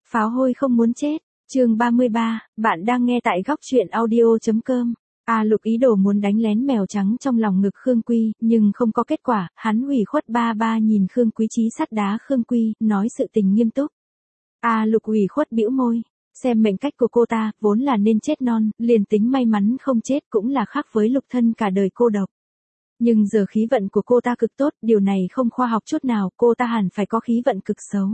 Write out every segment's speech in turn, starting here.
Pháo hôi không muốn chết. Chương 33, bạn đang nghe tại góc truyện audio.com. A Lục ý đồ muốn đánh lén mèo trắng trong lòng ngực Khương Quy, nhưng không có kết quả, hắn ủy khuất ba ba nhìn Khương Quý Chí sắt đá Khương Quy, nói sự tình nghiêm túc. A Lục ủy khuất bĩu môi, xem mệnh cách của cô ta, vốn là nên chết non, liền tính may mắn không chết cũng là khác với Lục thân cả đời cô độc. Nhưng giờ khí vận của cô ta cực tốt, điều này không khoa học chút nào, cô ta hẳn phải có khí vận cực xấu.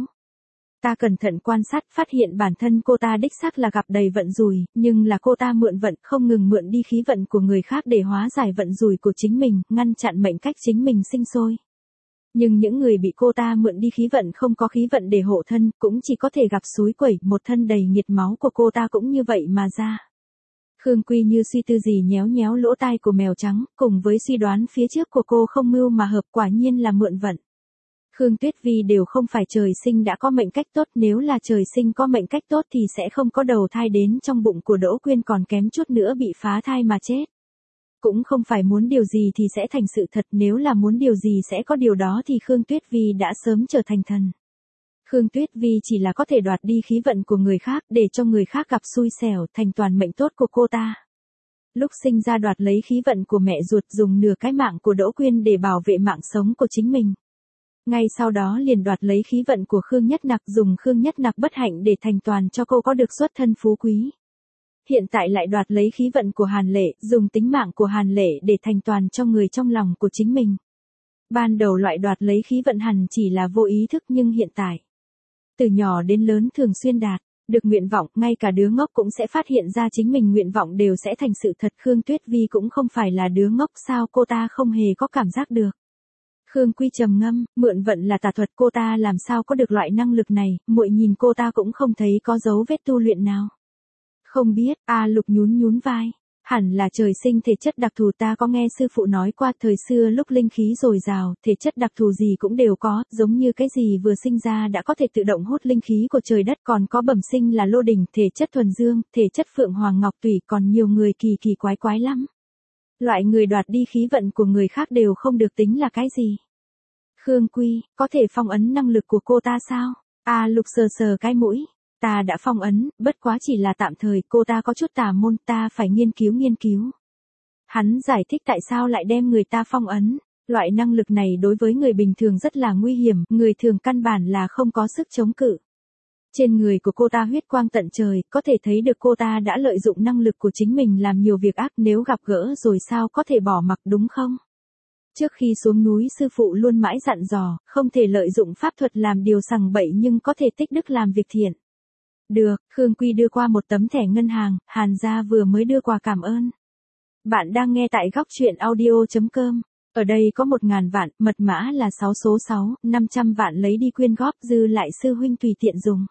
Ta cẩn thận quan sát, phát hiện bản thân cô ta đích xác là gặp đầy vận rủi, nhưng là cô ta mượn vận, không ngừng mượn đi khí vận của người khác để hóa giải vận rủi của chính mình, ngăn chặn mệnh cách chính mình sinh sôi. Nhưng những người bị cô ta mượn đi khí vận không có khí vận để hộ thân, cũng chỉ có thể gặp xúi quẩy, một thân đầy nhiệt máu của cô ta cũng như vậy mà ra. Khương Quy như suy tư gì nhéo nhéo lỗ tai của mèo trắng, cùng với suy đoán phía trước của cô không mưu mà hợp, quả nhiên là mượn vận. Khương Tuyết Vi đều không phải trời sinh đã có mệnh cách tốt, nếu là trời sinh có mệnh cách tốt thì sẽ không có đầu thai đến trong bụng của Đỗ Quyên, còn kém chút nữa bị phá thai mà chết. Cũng không phải muốn điều gì thì sẽ thành sự thật, nếu là muốn điều gì sẽ có điều đó thì Khương Tuyết Vi đã sớm trở thành thần. Khương Tuyết Vi chỉ là có thể đoạt đi khí vận của người khác để cho người khác gặp xui xẻo, thành toàn mệnh tốt của cô ta. Lúc sinh ra đoạt lấy khí vận của mẹ ruột, dùng nửa cái mạng của Đỗ Quyên để bảo vệ mạng sống của chính mình. Ngay sau đó liền đoạt lấy khí vận của Khương Nhất Nặc, dùng Khương Nhất Nặc bất hạnh để thành toàn cho cô có được xuất thân phú quý. Hiện tại lại đoạt lấy khí vận của Hàn Lệ, dùng tính mạng của Hàn Lệ để thành toàn cho người trong lòng của chính mình. Ban đầu loại đoạt lấy khí vận hẳn chỉ là vô ý thức, nhưng hiện tại, từ nhỏ đến lớn thường xuyên đạt được nguyện vọng, ngay cả đứa ngốc cũng sẽ phát hiện ra chính mình nguyện vọng đều sẽ thành sự thật. Khương Tuyết Vi cũng không phải là đứa ngốc, sao cô ta không hề có cảm giác được. Khương Quy trầm ngâm, mượn vận là tà thuật, cô ta làm sao có được loại năng lực này, muội nhìn cô ta cũng không thấy có dấu vết tu luyện nào. Không biết, A Lục nhún nhún vai, hẳn là trời sinh thể chất đặc thù, ta có nghe sư phụ nói qua thời xưa lúc linh khí dồi dào, thể chất đặc thù gì cũng đều có, giống như cái gì vừa sinh ra đã có thể tự động hút linh khí của trời đất, còn có bẩm sinh là lô đỉnh, thể chất thuần dương, thể chất phượng hoàng ngọc tùy, còn nhiều người kỳ kỳ quái quái lắm. Loại người đoạt đi khí vận của người khác đều không được tính là cái gì. Khương Quy, có thể phong ấn năng lực của cô ta sao? A Lục sờ sờ cái mũi. Ta đã phong ấn, bất quá chỉ là tạm thời, cô ta có chút tà môn, ta phải nghiên cứu. Hắn giải thích tại sao lại đem người ta phong ấn. Loại năng lực này đối với người bình thường rất là nguy hiểm, người thường căn bản là không có sức chống cự. Trên người của cô ta huyết quang tận trời, có thể thấy được cô ta đã lợi dụng năng lực của chính mình làm nhiều việc ác, nếu gặp gỡ rồi sao có thể bỏ mặc, đúng không? Trước khi xuống núi sư phụ luôn mãi dặn dò, không thể lợi dụng pháp thuật làm điều sằng bậy nhưng có thể tích đức làm việc thiện. Được, Khương Quy đưa qua một tấm thẻ ngân hàng, Hàn gia vừa mới đưa quà cảm ơn. Bạn đang nghe tại góc truyện audio.com. Ở đây có 1.000 vạn, mật mã là 6 số 6, 500 vạn lấy đi quyên góp, dư lại sư huynh tùy tiện dùng.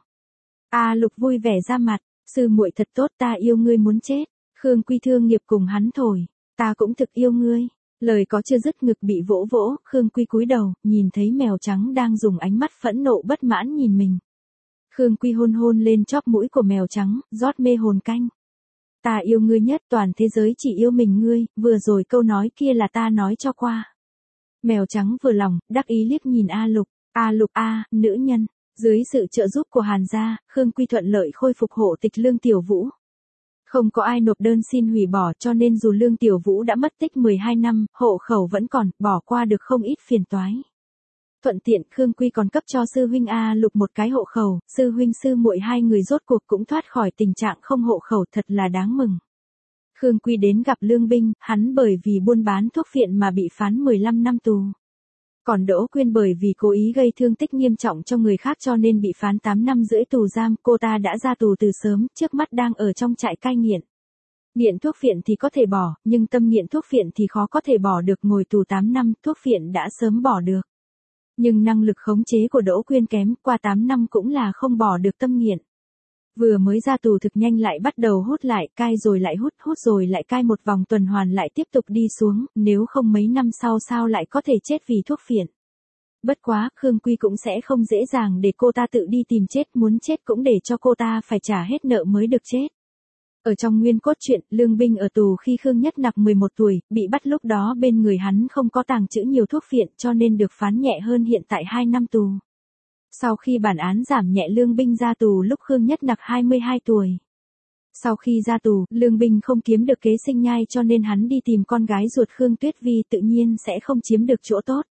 A Lục vui vẻ ra mặt, sư muội thật tốt, ta yêu ngươi muốn chết. Khương Quy thương nghiệp cùng hắn thổi, ta cũng thực yêu ngươi. Lời có chưa dứt, ngực bị vỗ vỗ, Khương Quy cúi đầu, nhìn thấy mèo trắng đang dùng ánh mắt phẫn nộ bất mãn nhìn mình. Khương Quy hôn hôn lên chóp mũi của mèo trắng, rót mê hồn canh. Ta yêu ngươi nhất, toàn thế giới chỉ yêu mình ngươi, vừa rồi câu nói kia là ta nói cho qua. Mèo trắng vừa lòng, đắc ý liếc nhìn A Lục. A Lục a, nữ nhân. Dưới sự trợ giúp của Hàn gia, Khương Quy thuận lợi khôi phục hộ tịch Lương Tiểu Vũ. Không có ai nộp đơn xin hủy bỏ, cho nên dù Lương Tiểu Vũ đã mất tích 12 năm, hộ khẩu vẫn còn, bỏ qua được không ít phiền toái. Thuận tiện, Khương Quy còn cấp cho sư huynh A Lục một cái hộ khẩu, sư huynh sư muội hai người rốt cuộc cũng thoát khỏi tình trạng không hộ khẩu, thật là đáng mừng. Khương Quy đến gặp Lương Binh, hắn bởi vì buôn bán thuốc phiện mà bị phán 15 năm tù. Còn Đỗ Quyên bởi vì cố ý gây thương tích nghiêm trọng cho người khác cho nên bị phán 8 năm rưỡi tù giam, cô ta đã ra tù từ sớm, trước mắt đang ở trong trại cai nghiện. Nghiện thuốc phiện thì có thể bỏ, nhưng tâm nghiện thuốc phiện thì khó có thể bỏ được, ngồi tù 8 năm, thuốc phiện đã sớm bỏ được. Nhưng năng lực khống chế của Đỗ Quyên kém, qua 8 năm cũng là không bỏ được tâm nghiện. Vừa mới ra tù thực nhanh lại bắt đầu hút lại, cai rồi lại hút, hút rồi lại cai, một vòng tuần hoàn lại tiếp tục đi xuống, nếu không mấy năm sau sao lại có thể chết vì thuốc phiện. Bất quá, Khương Quy cũng sẽ không dễ dàng để cô ta tự đi tìm chết, muốn chết cũng để cho cô ta phải trả hết nợ mới được chết. Ở trong nguyên cốt truyện, Lương Binh ở tù khi Khương Nhất Nặc 11 tuổi, bị bắt lúc đó bên người hắn không có tàng trữ nhiều thuốc phiện cho nên được phán nhẹ hơn hiện tại 2 năm tù. Sau khi bản án giảm nhẹ Lương Binh ra tù lúc Khương Nhất Nặc 22 tuổi. Sau khi ra tù, Lương Binh không kiếm được kế sinh nhai cho nên hắn đi tìm con gái ruột Khương Tuyết Vi, tự nhiên sẽ không chiếm được chỗ tốt.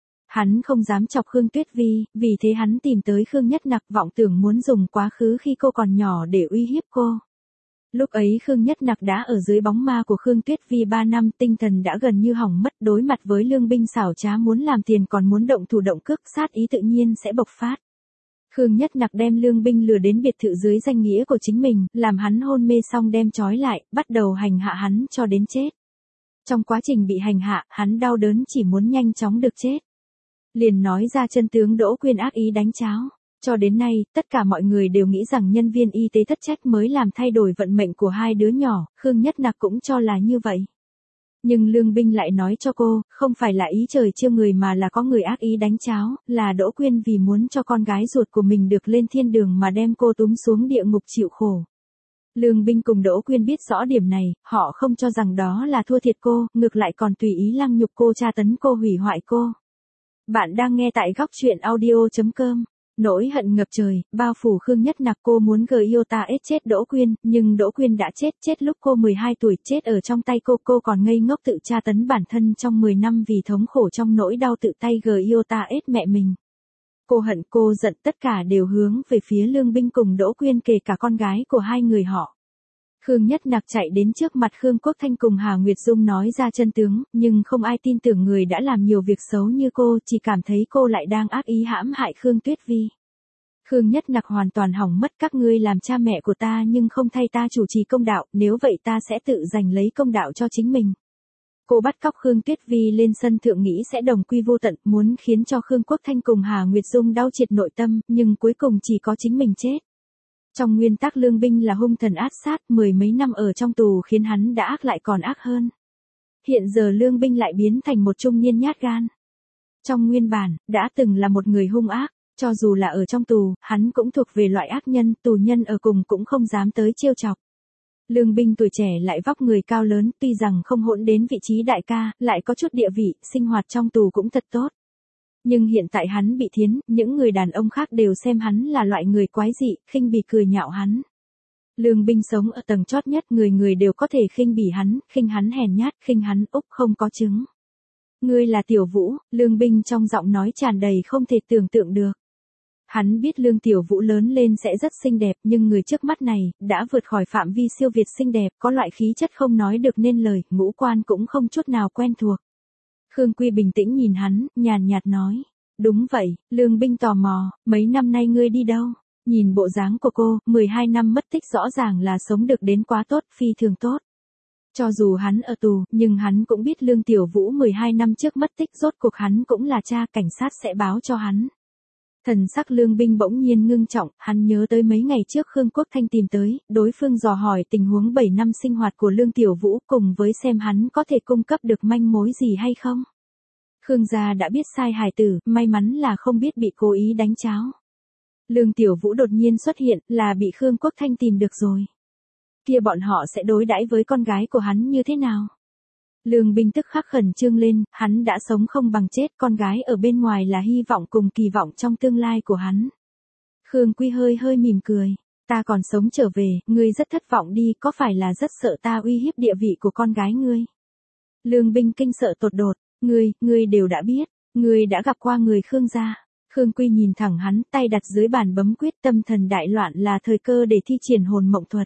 Hắn không dám chọc Khương Tuyết Vi, vì thế hắn tìm tới Khương Nhất Nặc, vọng tưởng muốn dùng quá khứ khi cô còn nhỏ để uy hiếp cô. Lúc ấy Khương Nhất Nặc đã ở dưới bóng ma của Khương Tuyết Vi 3 năm, tinh thần đã gần như hỏng mất, đối mặt với Lương Binh xảo trá muốn làm tiền còn muốn động thủ động cước, sát ý tự nhiên sẽ bộc phát. Khương Nhất Nặc đem Lương Binh lừa đến biệt thự dưới danh nghĩa của chính mình, làm hắn hôn mê xong đem trói lại, bắt đầu hành hạ hắn cho đến chết. Trong quá trình bị hành hạ, hắn đau đớn chỉ muốn nhanh chóng được chết. Liền nói ra chân tướng Đỗ Quyên ác ý đánh cháo. Cho đến nay, tất cả mọi người đều nghĩ rằng nhân viên y tế thất trách mới làm thay đổi vận mệnh của hai đứa nhỏ, Khương Nhất Nặc cũng cho là như vậy. Nhưng Lương Binh lại nói cho cô, không phải là ý trời trêu người mà là có người ác ý đánh cháo, là Đỗ Quyên vì muốn cho con gái ruột của mình được lên thiên đường mà đem cô túm xuống địa ngục chịu khổ. Lương Binh cùng Đỗ Quyên biết rõ điểm này, họ không cho rằng đó là thua thiệt cô, ngược lại còn tùy ý lăng nhục cô, tra tấn cô, hủy hoại cô. Bạn đang nghe tại góc truyện audio.com. Nỗi hận ngập trời, bao phủ Khương Nhất Nặc, cô muốn Giota chết Đỗ Quyên, nhưng Đỗ Quyên đã chết lúc cô 12 tuổi, chết ở trong tay cô còn ngây ngốc tự tra tấn bản thân trong 10 năm vì thống khổ trong nỗi đau tự tay Giota mẹ mình. Cô hận, cô giận, tất cả đều hướng về phía Lương Binh cùng Đỗ Quyên, kể cả con gái của hai người họ. Khương Nhất Nặc chạy đến trước mặt Khương Quốc Thanh cùng Hà Nguyệt Dung nói ra chân tướng, nhưng không ai tin tưởng người đã làm nhiều việc xấu như cô, chỉ cảm thấy cô lại đang ác ý hãm hại Khương Tuyết Vi. Khương Nhất Nặc hoàn toàn hỏng mất, các ngươi làm cha mẹ của ta nhưng không thay ta chủ trì công đạo, nếu vậy ta sẽ tự giành lấy công đạo cho chính mình. Cô bắt cóc Khương Tuyết Vi lên sân thượng nghĩ sẽ đồng quy vô tận, muốn khiến cho Khương Quốc Thanh cùng Hà Nguyệt Dung đau triệt nội tâm, nhưng cuối cùng chỉ có chính mình chết. Trong nguyên tắc Lương Binh là hung thần ác sát, 10 mấy năm ở trong tù khiến hắn đã ác lại còn ác hơn. Hiện giờ Lương Binh lại biến thành một trung niên nhát gan. Trong nguyên bản, đã từng là một người hung ác, cho dù là ở trong tù, hắn cũng thuộc về loại ác nhân, tù nhân ở cùng cũng không dám tới trêu chọc. Lương Binh tuổi trẻ lại vóc người cao lớn, tuy rằng không hỗn đến vị trí đại ca, lại có chút địa vị, sinh hoạt trong tù cũng thật tốt. Nhưng hiện tại hắn bị thiến, những người đàn ông khác đều xem hắn là loại người quái dị, khinh bỉ cười nhạo hắn. Lương Binh sống ở tầng chót nhất, người người đều có thể khinh bỉ hắn, khinh hắn hèn nhát, khinh hắn úc không có trứng. Ngươi là Tiểu Vũ, Lương Binh trong giọng nói tràn đầy không thể tưởng tượng được. Hắn biết Lương Tiểu Vũ lớn lên sẽ rất xinh đẹp, nhưng người trước mắt này, đã vượt khỏi phạm vi siêu việt xinh đẹp, có loại khí chất không nói được nên lời, ngũ quan cũng không chút nào quen thuộc. Khương Quy bình tĩnh nhìn hắn, nhàn nhạt nói. Đúng vậy, Lương Binh tò mò, mấy năm nay ngươi đi đâu? Nhìn bộ dáng của cô, 12 năm mất tích rõ ràng là sống được đến quá tốt, phi thường tốt. Cho dù hắn ở tù, nhưng hắn cũng biết Lương Tiểu Vũ 12 năm trước mất tích, rốt cuộc hắn cũng là cha, cảnh sát sẽ báo cho hắn. Thần sắc Lương Binh bỗng nhiên ngưng trọng, hắn nhớ tới mấy ngày trước Khương Quốc Thanh tìm tới, đối phương dò hỏi tình huống 7 năm sinh hoạt của Lương Tiểu Vũ, cùng với xem hắn có thể cung cấp được manh mối gì hay không. Khương gia đã biết sai hài tử, may mắn là không biết bị cố ý đánh cháo. Lương Tiểu Vũ đột nhiên xuất hiện, là bị Khương Quốc Thanh tìm được rồi. Kia bọn họ sẽ đối đãi với con gái của hắn như thế nào? Lương Binh tức khắc khẩn trương lên, hắn đã sống không bằng chết, con gái ở bên ngoài là hy vọng cùng kỳ vọng trong tương lai của hắn. Khương Quy hơi mỉm cười, ta còn sống trở về, ngươi rất thất vọng đi, có phải là rất sợ ta uy hiếp địa vị của con gái ngươi? Lương Binh kinh sợ tột đột, ngươi đều đã biết, ngươi đã gặp qua người Khương gia. Khương Quy nhìn thẳng hắn, tay đặt dưới bàn bấm quyết, tâm thần đại loạn, là thời cơ để thi triển hồn mộng thuật.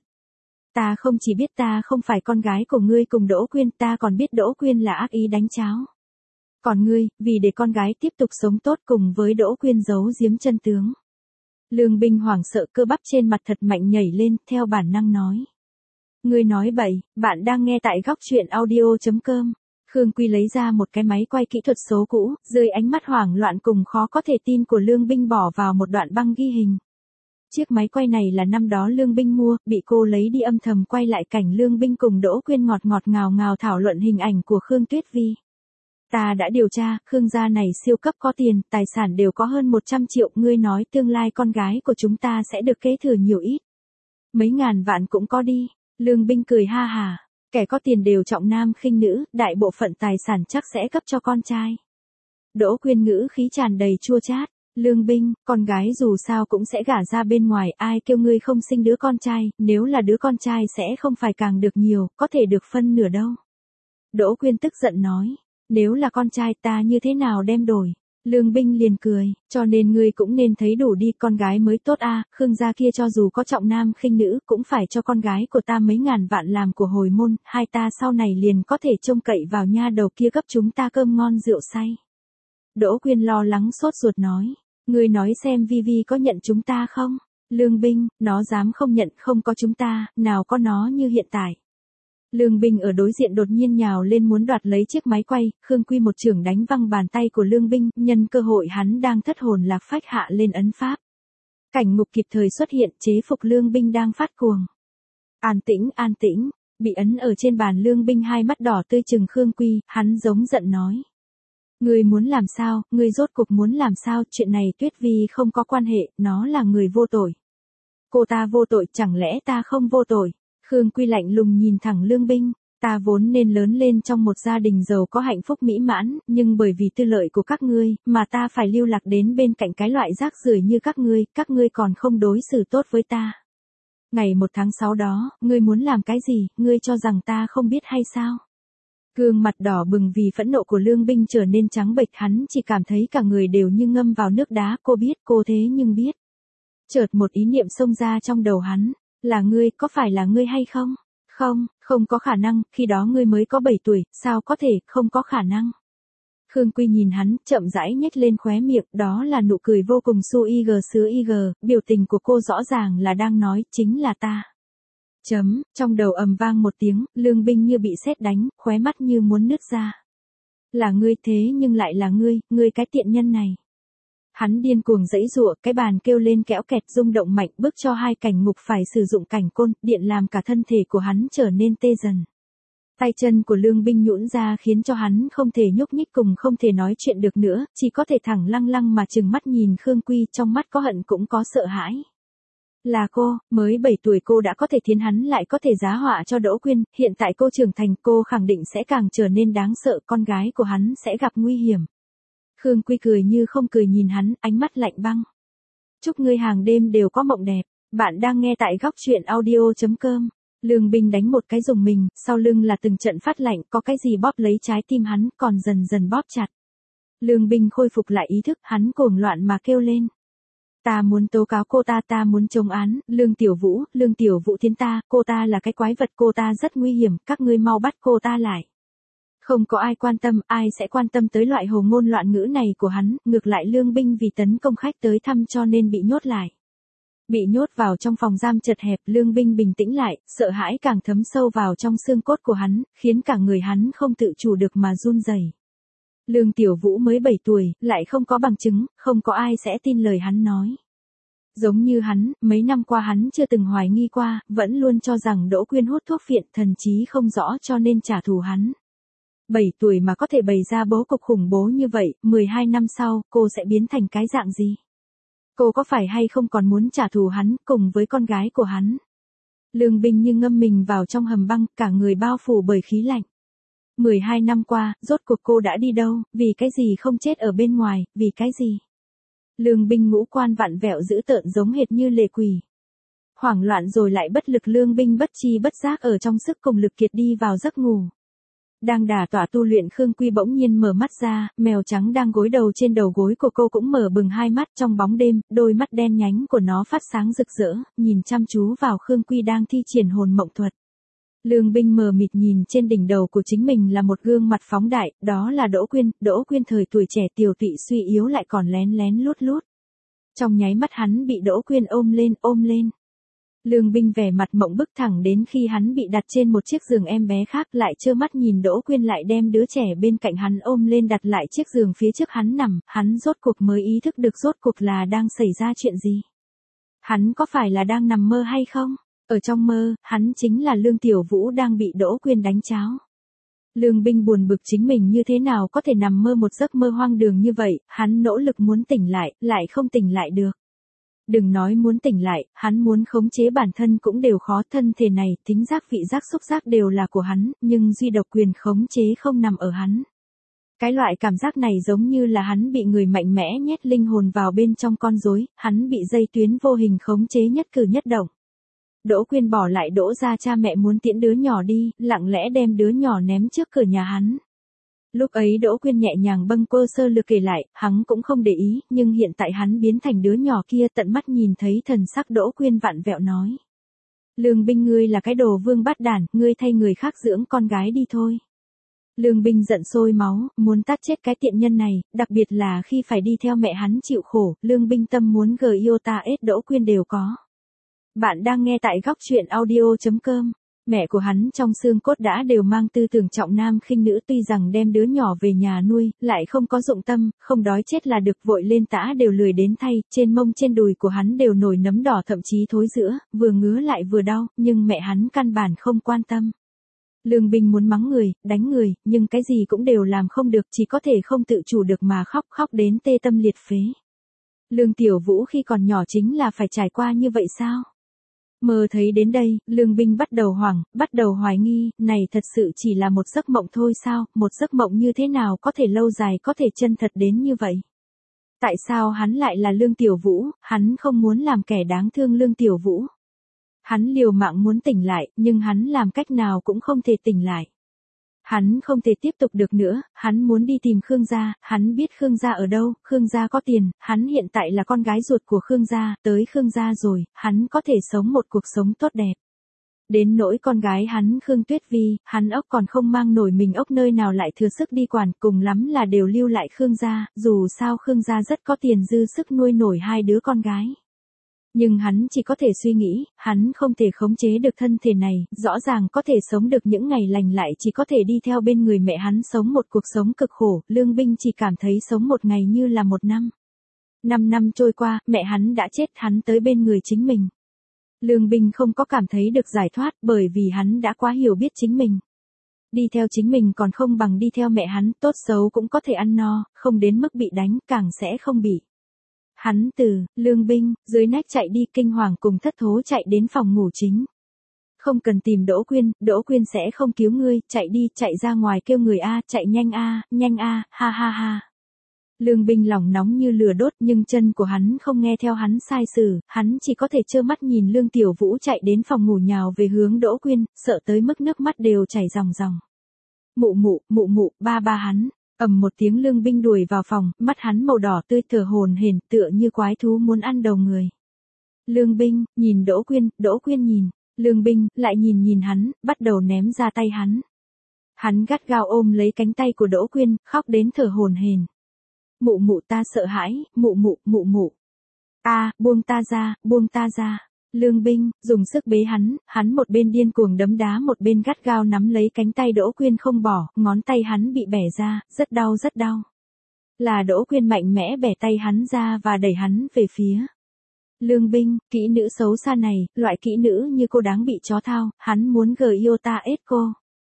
Ta không chỉ biết ta không phải con gái của ngươi cùng Đỗ Quyên, ta còn biết Đỗ Quyên là ác ý đánh cháo. Còn ngươi, vì để con gái tiếp tục sống tốt cùng với Đỗ Quyên giấu giếm chân tướng. Lương Binh hoảng sợ, cơ bắp trên mặt thật mạnh nhảy lên, theo bản năng nói. Ngươi nói bậy, bạn đang nghe tại góc truyện audio.com. Khương Quy lấy ra một cái máy quay kỹ thuật số cũ, dưới ánh mắt hoảng loạn cùng khó có thể tin của Lương Binh bỏ vào một đoạn băng ghi hình. Chiếc máy quay này là năm đó Lương Binh mua, bị cô lấy đi âm thầm quay lại cảnh Lương Binh cùng Đỗ Quyên ngọt ngào thảo luận hình ảnh của Khương Tuyết Vi. Ta đã điều tra, Khương gia này siêu cấp có tiền, tài sản đều có hơn 100 triệu, ngươi nói tương lai con gái của chúng ta sẽ được kế thừa nhiều ít. Mấy ngàn vạn cũng có đi. Lương Binh cười ha hà, kẻ có tiền đều trọng nam khinh nữ, đại bộ phận tài sản chắc sẽ cấp cho con trai. Đỗ Quyên ngữ khí tràn đầy chua chát. Lương Binh, con gái dù sao cũng sẽ gả ra bên ngoài, ai kêu ngươi không sinh đứa con trai, nếu là đứa con trai sẽ không phải càng được nhiều, có thể được phân nửa đâu. Đỗ Quyên tức giận nói, nếu là con trai ta như thế nào đem đổi. Lương Binh liền cười, cho nên ngươi cũng nên thấy đủ đi, con gái mới tốt a, Khương gia kia cho dù có trọng nam khinh nữ, cũng phải cho con gái của ta mấy ngàn vạn làm của hồi môn, hai ta sau này liền có thể trông cậy vào nha đầu kia cấp chúng ta cơm ngon rượu say. Đỗ Quyên lo lắng sốt ruột nói, ngươi nói xem Vi Vi có nhận chúng ta không? Lương Binh, nó dám không nhận, không có chúng ta, nào có nó như hiện tại. Lương Binh ở đối diện đột nhiên nhào lên muốn đoạt lấy chiếc máy quay, Khương Quy một chưởng đánh văng bàn tay của Lương Binh, nhân cơ hội hắn đang thất hồn lạc phách hạ lên ấn pháp. Cảnh ngục kịp thời xuất hiện, chế phục Lương Binh đang phát cuồng. An tĩnh, bị ấn ở trên bàn Lương Binh hai mắt đỏ tươi trừng Khương Quy, hắn giống giận nói. Ngươi muốn làm sao, ngươi rốt cuộc muốn làm sao, chuyện này Tuyết Vi không có quan hệ, nó là người vô tội. Cô ta vô tội, chẳng lẽ ta không vô tội? Khương Quy lạnh lùng nhìn thẳng Lương Binh, ta vốn nên lớn lên trong một gia đình giàu có hạnh phúc mỹ mãn, nhưng bởi vì tư lợi của các ngươi, mà ta phải lưu lạc đến bên cạnh cái loại rác rưởi như các ngươi còn không đối xử tốt với ta. Ngày 1 tháng 6 đó, ngươi muốn làm cái gì, ngươi cho rằng ta không biết hay sao? Gương mặt đỏ bừng vì phẫn nộ của Lương Binh trở nên trắng bệch, hắn chỉ cảm thấy cả người đều như ngâm vào nước đá, cô biết, cô thế nhưng biết. Chợt một ý niệm xông ra trong đầu hắn, là ngươi, có phải là ngươi hay không? Không có khả năng, khi đó ngươi mới có 7 tuổi, sao có thể, không có khả năng. Khương Quy nhìn hắn, chậm rãi nhếch lên khóe miệng, đó là nụ cười vô cùng sứ ig, biểu tình của cô rõ ràng là đang nói, chính là ta. Trong đầu ầm vang một tiếng, Lương Binh như bị sét đánh, khóe mắt như muốn nứt ra. Là ngươi, thế nhưng lại là ngươi cái tiện nhân này. Hắn điên cuồng giãy giụa, cái bàn kêu lên kéo kẹt rung động mạnh, bước cho hai cảnh ngục phải sử dụng cảnh côn, điện làm cả thân thể của hắn trở nên tê dần. Tay chân của Lương Binh nhũn ra khiến cho hắn không thể nhúc nhích cùng không thể nói chuyện được nữa, chỉ có thể thẳng lăng lăng mà trừng mắt nhìn Khương Quy, trong mắt có hận cũng có sợ hãi. Là cô, mới 7 tuổi cô đã có thể khiến hắn lại có thể giá họa cho Đỗ Quyên, hiện tại cô trưởng thành, cô khẳng định sẽ càng trở nên đáng sợ, con gái của hắn sẽ gặp nguy hiểm. Khương Quy cười như không cười nhìn hắn, ánh mắt lạnh băng. Chúc ngươi hàng đêm đều có mộng đẹp. Bạn đang nghe tại góc truyện audio.com. Lương Binh đánh một cái rùng mình, sau lưng là từng trận phát lạnh, có cái gì bóp lấy trái tim hắn, còn dần dần bóp chặt. Lương Binh khôi phục lại ý thức, hắn cuồng loạn mà kêu lên. Ta muốn tố cáo cô ta muốn chống án, Lương Tiểu Vũ thiến ta, cô ta là cái quái vật, cô ta rất nguy hiểm, các ngươi mau bắt cô ta lại. Không có ai quan tâm, ai sẽ quan tâm tới loại hồ ngôn loạn ngữ này của hắn, ngược lại Lương Binh vì tấn công khách tới thăm cho nên bị nhốt lại. Bị nhốt vào trong phòng giam chật hẹp, Lương Binh bình tĩnh lại, sợ hãi càng thấm sâu vào trong xương cốt của hắn, khiến cả người hắn không tự chủ được mà run rẩy. Lương Tiểu Vũ mới 7 tuổi, lại không có bằng chứng, không có ai sẽ tin lời hắn nói. Giống như hắn, mấy năm qua hắn chưa từng hoài nghi qua, vẫn luôn cho rằng Đỗ Quyên hút thuốc phiện, thần trí không rõ cho nên trả thù hắn. 7 tuổi mà có thể bày ra bố cục khủng bố như vậy, 12 năm sau, cô sẽ biến thành cái dạng gì? Cô có phải hay không còn muốn trả thù hắn, cùng với con gái của hắn? Lương Binh như ngâm mình vào trong hầm băng, cả người bao phủ bởi khí lạnh. 12 năm qua, rốt cuộc cô đã đi đâu, vì cái gì không chết ở bên ngoài, vì cái gì? Lương Binh ngũ quan vặn vẹo dữ tợn giống hệt như lệ quỷ. Hoảng loạn rồi lại bất lực, Lương Binh bất chi bất giác ở trong sức cùng lực kiệt đi vào giấc ngủ. Đang đả tọa tu luyện, Khương Quy bỗng nhiên mở mắt ra, mèo trắng đang gối đầu trên đầu gối của cô cũng mở bừng hai mắt trong bóng đêm, đôi mắt đen nhánh của nó phát sáng rực rỡ, nhìn chăm chú vào Khương Quy đang thi triển hồn mộng thuật. Lương Binh mờ mịt nhìn trên đỉnh đầu của chính mình là một gương mặt phóng đại, đó là Đỗ Quyên thời tuổi trẻ tiều tụy suy yếu lại còn lén lén lút lút. Trong nháy mắt hắn bị Đỗ Quyên ôm lên. Lương Binh vẻ mặt mộng bức thẳng đến khi hắn bị đặt trên một chiếc giường em bé khác, lại trơ mắt nhìn Đỗ Quyên lại đem đứa trẻ bên cạnh hắn ôm lên đặt lại chiếc giường phía trước hắn nằm, hắn rốt cuộc mới ý thức được rốt cuộc là đang xảy ra chuyện gì. Hắn có phải là đang nằm mơ hay không? Ở trong mơ, hắn chính là Lương Tiểu Vũ đang bị Đỗ Quyên đánh cháo. Lương Binh buồn bực chính mình như thế nào có thể nằm mơ một giấc mơ hoang đường như vậy, hắn nỗ lực muốn tỉnh lại không tỉnh lại được. Đừng nói muốn tỉnh lại, hắn muốn khống chế bản thân cũng đều khó, thân thể này, thính giác vị giác xúc giác đều là của hắn, nhưng duy độc quyền khống chế không nằm ở hắn. Cái loại cảm giác này giống như là hắn bị người mạnh mẽ nhét linh hồn vào bên trong con rối, hắn bị dây tuyến vô hình khống chế nhất cử nhất động. Đỗ Quyên bỏ lại Đỗ gia cha mẹ muốn tiễn đứa nhỏ đi, lặng lẽ đem đứa nhỏ ném trước cửa nhà hắn. Lúc ấy Đỗ Quyên nhẹ nhàng bâng quơ sơ lược kể lại, hắn cũng không để ý, nhưng hiện tại hắn biến thành đứa nhỏ kia tận mắt nhìn thấy thần sắc Đỗ Quyên vặn vẹo nói. Lương Binh ngươi là cái đồ vương bát đản, ngươi thay người khác dưỡng con gái đi thôi. Lương Binh giận sôi máu, muốn tát chết cái tiện nhân này, đặc biệt là khi phải đi theo mẹ hắn chịu khổ, Lương Binh tâm muốn GIOTA-S Đỗ Quyên đều có. Bạn đang nghe tại góc chuyện audio.com. Mẹ của hắn trong xương cốt đã đều mang tư tưởng trọng nam khinh nữ, tuy rằng đem đứa nhỏ về nhà nuôi, lại không có dụng tâm, không đói chết là được, vội lên tã đều lười đến thay, trên mông trên đùi của hắn đều nổi nấm đỏ thậm chí thối rữa, vừa ngứa lại vừa đau, nhưng mẹ hắn căn bản không quan tâm. Lương Binh muốn mắng người, đánh người, nhưng cái gì cũng đều làm không được, chỉ có thể không tự chủ được mà khóc đến tê tâm liệt phế. Lương Tiểu Vũ khi còn nhỏ chính là phải trải qua như vậy sao? Mơ thấy đến đây, Lương Binh bắt đầu hoảng, bắt đầu hoài nghi, này thật sự chỉ là một giấc mộng thôi sao, một giấc mộng như thế nào có thể lâu dài, có thể chân thật đến như vậy? Tại sao hắn lại là Lương Tiểu Vũ, hắn không muốn làm kẻ đáng thương Lương Tiểu Vũ. Hắn liều mạng muốn tỉnh lại, nhưng hắn làm cách nào cũng không thể tỉnh lại. Hắn không thể tiếp tục được nữa, hắn muốn đi tìm Khương gia, hắn biết Khương gia ở đâu, Khương gia có tiền, hắn hiện tại là con gái ruột của Khương gia, tới Khương gia rồi, hắn có thể sống một cuộc sống tốt đẹp. Đến nỗi con gái hắn Khương Tuyết Vi, hắn ốc còn không mang nổi mình ốc nơi nào lại thừa sức đi quản, cùng lắm là đều lưu lại Khương gia, dù sao Khương gia rất có tiền dư sức nuôi nổi hai đứa con gái. Nhưng hắn chỉ có thể suy nghĩ, hắn không thể khống chế được thân thể này, rõ ràng có thể sống được những ngày lành lại chỉ có thể đi theo bên người mẹ hắn sống một cuộc sống cực khổ, Lương Binh chỉ cảm thấy sống một ngày như là một năm. 5 năm trôi qua, mẹ hắn đã chết, hắn tới bên người chính mình. Lương Binh không có cảm thấy được giải thoát bởi vì hắn đã quá hiểu biết chính mình. Đi theo chính mình còn không bằng đi theo mẹ hắn, tốt xấu cũng có thể ăn no, không đến mức bị đánh, càng sẽ không bị. Hắn từ Lương Binh dưới nách chạy đi, kinh hoàng cùng thất thố chạy đến phòng ngủ chính. Không cần tìm Đỗ Quyên sẽ không cứu ngươi, chạy đi, chạy ra ngoài kêu người a, chạy nhanh a, ha ha ha. Lương Binh lòng nóng như lửa đốt, nhưng chân của hắn không nghe theo hắn sai sử, hắn chỉ có thể trơ mắt nhìn Lương Tiểu Vũ chạy đến phòng ngủ nhào về hướng Đỗ Quyên, sợ tới mức nước mắt đều chảy ròng ròng. Mụ, ba hắn. Ầm một tiếng, Lương Binh đuổi vào phòng, mắt hắn màu đỏ tươi, thở hổn hển, tựa như quái thú muốn ăn đầu người. Lương Binh nhìn Đỗ Quyên nhìn Lương Binh, lại nhìn hắn, bắt đầu ném ra tay hắn. Hắn gắt gao ôm lấy cánh tay của Đỗ Quyên, khóc đến thở hổn hển. Mụ ta sợ hãi, mụ. Buông ta ra. Lương Binh dùng sức bế hắn một bên điên cuồng đấm đá một bên gắt gao nắm lấy cánh tay Đỗ Quyên không bỏ, ngón tay hắn bị bẻ ra, rất đau. Là Đỗ Quyên mạnh mẽ bẻ tay hắn ra và đẩy hắn về phía Lương Binh, kỹ nữ xấu xa này, loại kỹ nữ như cô đáng bị chó thao, hắn muốn GIOTA-S cô.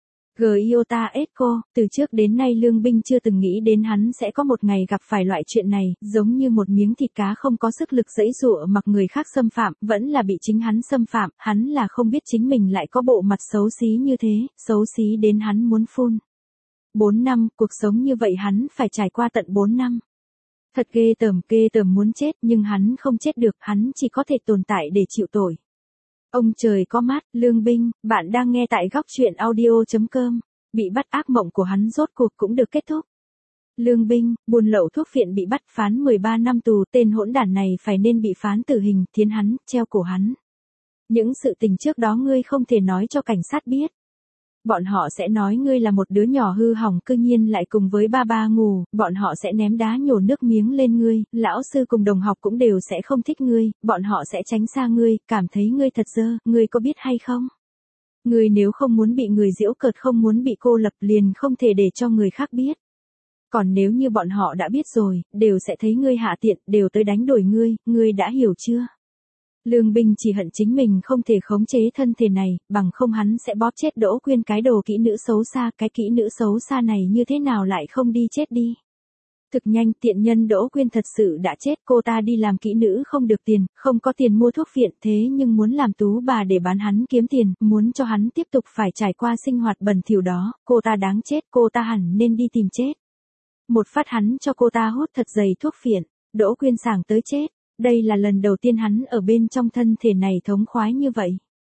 GIOTA-S cô, từ trước đến nay Lương Binh chưa từng nghĩ đến hắn sẽ có một ngày gặp phải loại chuyện này, giống như một miếng thịt cá không có sức lực giãy giụa mặc người khác xâm phạm, vẫn là bị chính hắn xâm phạm, hắn là không biết chính mình lại có bộ mặt xấu xí như thế, xấu xí đến hắn muốn phun. 4 năm, cuộc sống như vậy hắn phải trải qua tận 4 năm. Thật ghê tởm muốn chết, nhưng hắn không chết được, hắn chỉ có thể tồn tại để chịu tội. Ông trời có mắt, Lương Binh, bạn đang nghe tại góc chuyện audio.com. Bị bắt, ác mộng của hắn rốt cuộc cũng được kết thúc. Lương Binh, buôn lậu thuốc phiện bị bắt, phán 13 năm tù, tên hỗn đản này phải nên bị phán tử hình, thiến hắn, treo cổ hắn. Những sự tình trước đó ngươi không thể nói cho cảnh sát biết. Bọn họ sẽ nói ngươi là một đứa nhỏ hư hỏng, cư nhiên lại cùng với ba ngủ, bọn họ sẽ ném đá nhổ nước miếng lên ngươi, lão sư cùng đồng học cũng đều sẽ không thích ngươi, bọn họ sẽ tránh xa ngươi, cảm thấy ngươi thật dơ, ngươi có biết hay không? Ngươi nếu không muốn bị người giễu cợt, không muốn bị cô lập, liền không thể để cho người khác biết. Còn nếu như bọn họ đã biết rồi, đều sẽ thấy ngươi hạ tiện, đều tới đánh đuổi ngươi đã hiểu chưa? Lương Binh chỉ hận chính mình không thể khống chế thân thể này, bằng không hắn sẽ bóp chết Đỗ Quyên, cái đồ kỹ nữ xấu xa, cái kỹ nữ xấu xa này như thế nào lại không đi chết đi. Thực nhanh, tiện nhân Đỗ Quyên thật sự đã chết, cô ta đi làm kỹ nữ không được tiền, không có tiền mua thuốc phiện, thế nhưng muốn làm tú bà để bán hắn kiếm tiền, muốn cho hắn tiếp tục phải trải qua sinh hoạt bẩn thỉu đó, cô ta đáng chết, cô ta hẳn nên đi tìm chết. Một phát hắn cho cô ta hút thật dày thuốc phiện, Đỗ Quyên sảng tới chết. Đây là lần đầu tiên hắn ở bên trong thân thể này thống khoái như vậy.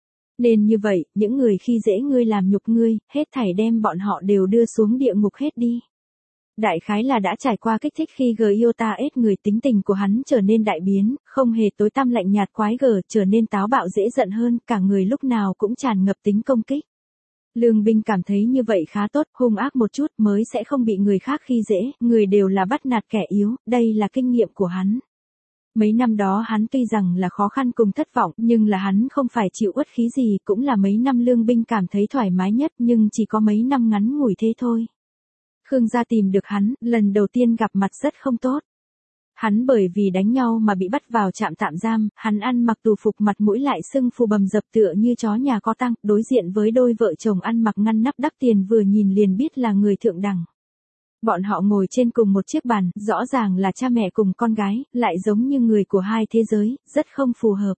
Nên như vậy, những người khi dễ ngươi làm nhục ngươi, hết thảy đem bọn họ đều đưa xuống địa ngục hết đi. Đại khái là đã trải qua kích thích khi Giota ết người, tính tình của hắn trở nên đại biến, không hề tối tăm lạnh nhạt quái gở, trở nên táo bạo dễ giận hơn, cả người lúc nào cũng tràn ngập tính công kích. Lương Binh cảm thấy như vậy khá tốt, hung ác một chút mới sẽ không bị người khác khi dễ, người đều là bắt nạt kẻ yếu, đây là kinh nghiệm của hắn. Mấy năm đó hắn tuy rằng là khó khăn cùng thất vọng, nhưng là hắn không phải chịu uất khí gì, cũng là mấy năm Lương Binh cảm thấy thoải mái nhất, nhưng chỉ có mấy năm ngắn ngủi thế thôi. Khương gia tìm được hắn, lần đầu tiên gặp mặt rất không tốt. Hắn bởi vì đánh nhau mà bị bắt vào trạm tạm giam, hắn ăn mặc tù phục, mặt mũi lại sưng phù bầm dập tựa như chó nhà có tang, đối diện với đôi vợ chồng ăn mặc ngăn nắp đắt tiền vừa nhìn liền biết là người thượng đẳng. Bọn họ ngồi trên cùng một chiếc bàn, rõ ràng là cha mẹ cùng con gái, lại giống như người của hai thế giới, rất không phù hợp.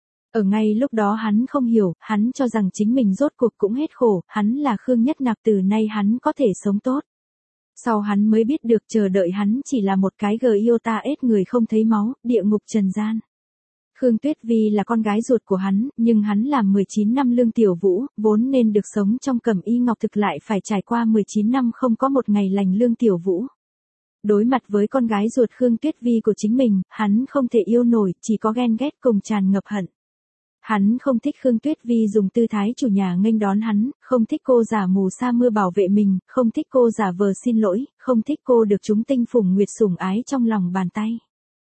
Ở ngay lúc đó hắn không hiểu, hắn cho rằng chính mình rốt cuộc cũng hết khổ, hắn là Khương Nhất Nặc, từ nay hắn có thể sống tốt. Sau hắn mới biết được chờ đợi hắn chỉ là một cái Giota ết người không thấy máu, địa ngục trần gian. Khương Tuyết Vi là con gái ruột của hắn, nhưng hắn làm 19 năm Lương Tiểu Vũ, vốn nên được sống trong cẩm y ngọc thực, lại phải trải qua 19 năm không có một ngày lành Lương Tiểu Vũ. Đối mặt với con gái ruột Khương Tuyết Vi của chính mình, hắn không thể yêu nổi, chỉ có ghen ghét cùng tràn ngập hận. Hắn không thích Khương Tuyết Vi dùng tư thái chủ nhà nghênh đón hắn, không thích cô giả mù sa mưa bảo vệ mình, không thích cô giả vờ xin lỗi, không thích cô được chúng tinh phùng nguyệt sủng ái trong lòng bàn tay.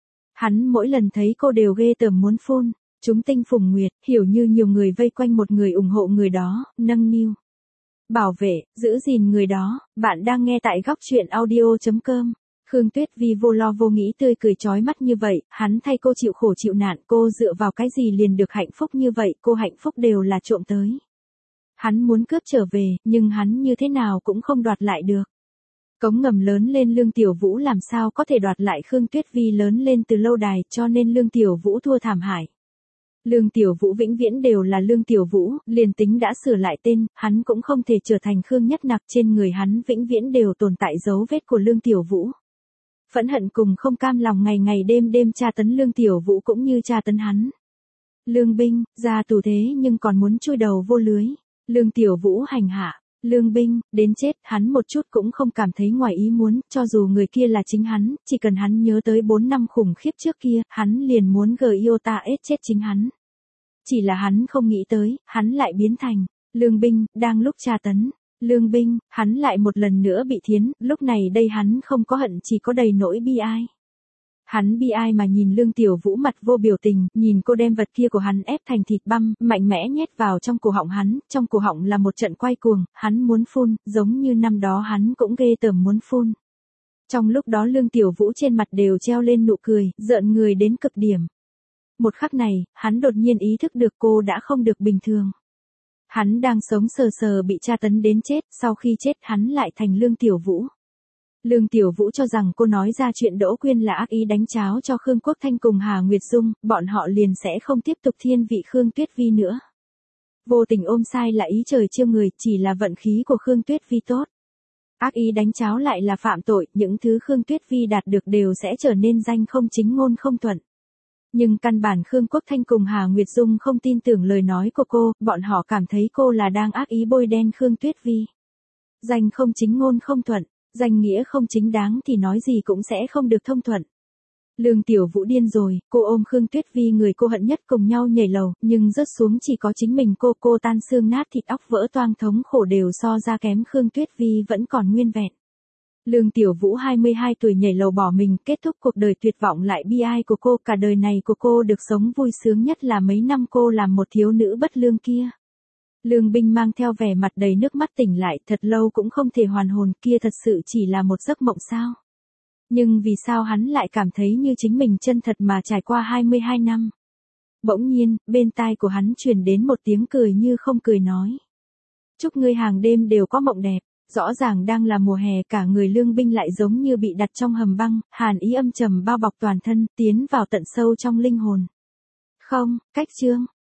Hắn mỗi lần thấy cô đều ghê tởm muốn phun, chúng tinh phùng nguyệt, hiểu như nhiều người vây quanh một người ủng hộ người đó, nâng niu, bảo vệ, giữ gìn người đó. Bạn đang nghe tại Góc Chuyện Audio.com. Khương Tuyết Vi vô lo vô nghĩ tươi cười chói mắt như vậy, hắn thay cô chịu khổ chịu nạn, cô dựa vào cái gì liền được hạnh phúc như vậy, cô hạnh phúc đều là trộm tới. Hắn muốn cướp trở về, nhưng hắn như thế nào cũng không đoạt lại được. Cống ngầm lớn lên Lương Tiểu Vũ làm sao có thể đoạt lại Khương Tuyết Vi lớn lên từ lâu đài, cho nên Lương Tiểu Vũ thua thảm hại. Lương Tiểu Vũ vĩnh viễn đều là Lương Tiểu Vũ, liền tính đã sửa lại tên, hắn cũng không thể trở thành Khương Nhất Nặc, trên người hắn vĩnh viễn đều tồn tại dấu vết của Lương Tiểu Vũ. Phẫn hận cùng không cam lòng ngày ngày đêm đêm tra tấn Lương Tiểu Vũ cũng như tra tấn hắn. Lương Binh, ra tù thế nhưng còn muốn chui đầu vô lưới. Lương Tiểu Vũ hành hạ. Lương Binh, đến chết, hắn một chút cũng không cảm thấy ngoài ý muốn, cho dù người kia là chính hắn, chỉ cần hắn nhớ tới 4 năm khủng khiếp trước kia, hắn liền muốn Giota ết chết chính hắn. Chỉ là hắn không nghĩ tới, hắn lại biến thành Lương Binh, đang lúc tra tấn. Lương Binh, hắn lại một lần nữa bị thiến, lúc này đây hắn không có hận, chỉ có đầy nỗi bi ai. Hắn bi ai mà nhìn Lương Tiểu Vũ mặt vô biểu tình, nhìn cô đem vật kia của hắn ép thành thịt băm, mạnh mẽ nhét vào trong cổ họng hắn, trong cổ họng là một trận quay cuồng, hắn muốn phun, giống như năm đó hắn cũng ghê tởm muốn phun. Trong lúc đó Lương Tiểu Vũ trên mặt đều treo lên nụ cười, rợn người đến cực điểm. Một khắc này, hắn đột nhiên ý thức được cô đã không được bình thường. Hắn đang sống sờ sờ bị tra tấn đến chết, sau khi chết hắn lại thành Lương Tiểu Vũ. Lương Tiểu Vũ cho rằng cô nói ra chuyện Đỗ Quyên là ác ý đánh cháo cho Khương Quốc Thanh cùng Hà Nguyệt Dung, bọn họ liền sẽ không tiếp tục thiên vị Khương Tuyết Vi nữa. Vô tình ôm sai là ý trời trêu người, chỉ là vận khí của Khương Tuyết Vi tốt. Ác ý đánh cháo lại là phạm tội, những thứ Khương Tuyết Vi đạt được đều sẽ trở nên danh không chính ngôn không thuận. Nhưng căn bản Khương Quốc Thanh cùng Hà Nguyệt Dung không tin tưởng lời nói của cô, bọn họ cảm thấy cô là đang ác ý bôi đen Khương Tuyết Vi. Danh không chính ngôn không thuận, danh nghĩa không chính đáng thì nói gì cũng sẽ không được thông thuận. Lương Tiểu Vũ điên rồi, cô ôm Khương Tuyết Vi người cô hận nhất cùng nhau nhảy lầu, nhưng rớt xuống chỉ có chính mình cô tan xương nát thịt óc vỡ toang, thống khổ đều so ra kém Khương Tuyết Vi vẫn còn nguyên vẹn. Lương Tiểu Vũ 22 tuổi nhảy lầu bỏ mình, kết thúc cuộc đời tuyệt vọng lại bi ai của cô, cả đời này của cô được sống vui sướng nhất là mấy năm cô làm một thiếu nữ bất lương kia. Lương Binh mang theo vẻ mặt đầy nước mắt tỉnh lại, thật lâu cũng không thể hoàn hồn, kia thật sự chỉ là một giấc mộng sao? Nhưng vì sao hắn lại cảm thấy như chính mình chân thật mà trải qua 22 năm? Bỗng nhiên, bên tai của hắn truyền đến một tiếng cười như không cười nói. Chúc ngươi hàng đêm đều có mộng đẹp. Rõ ràng đang là mùa hè, cả người Lương Binh lại giống như bị đặt trong hầm băng, hàn ý âm trầm bao bọc toàn thân, tiến vào tận sâu trong linh hồn. Không, cách chương.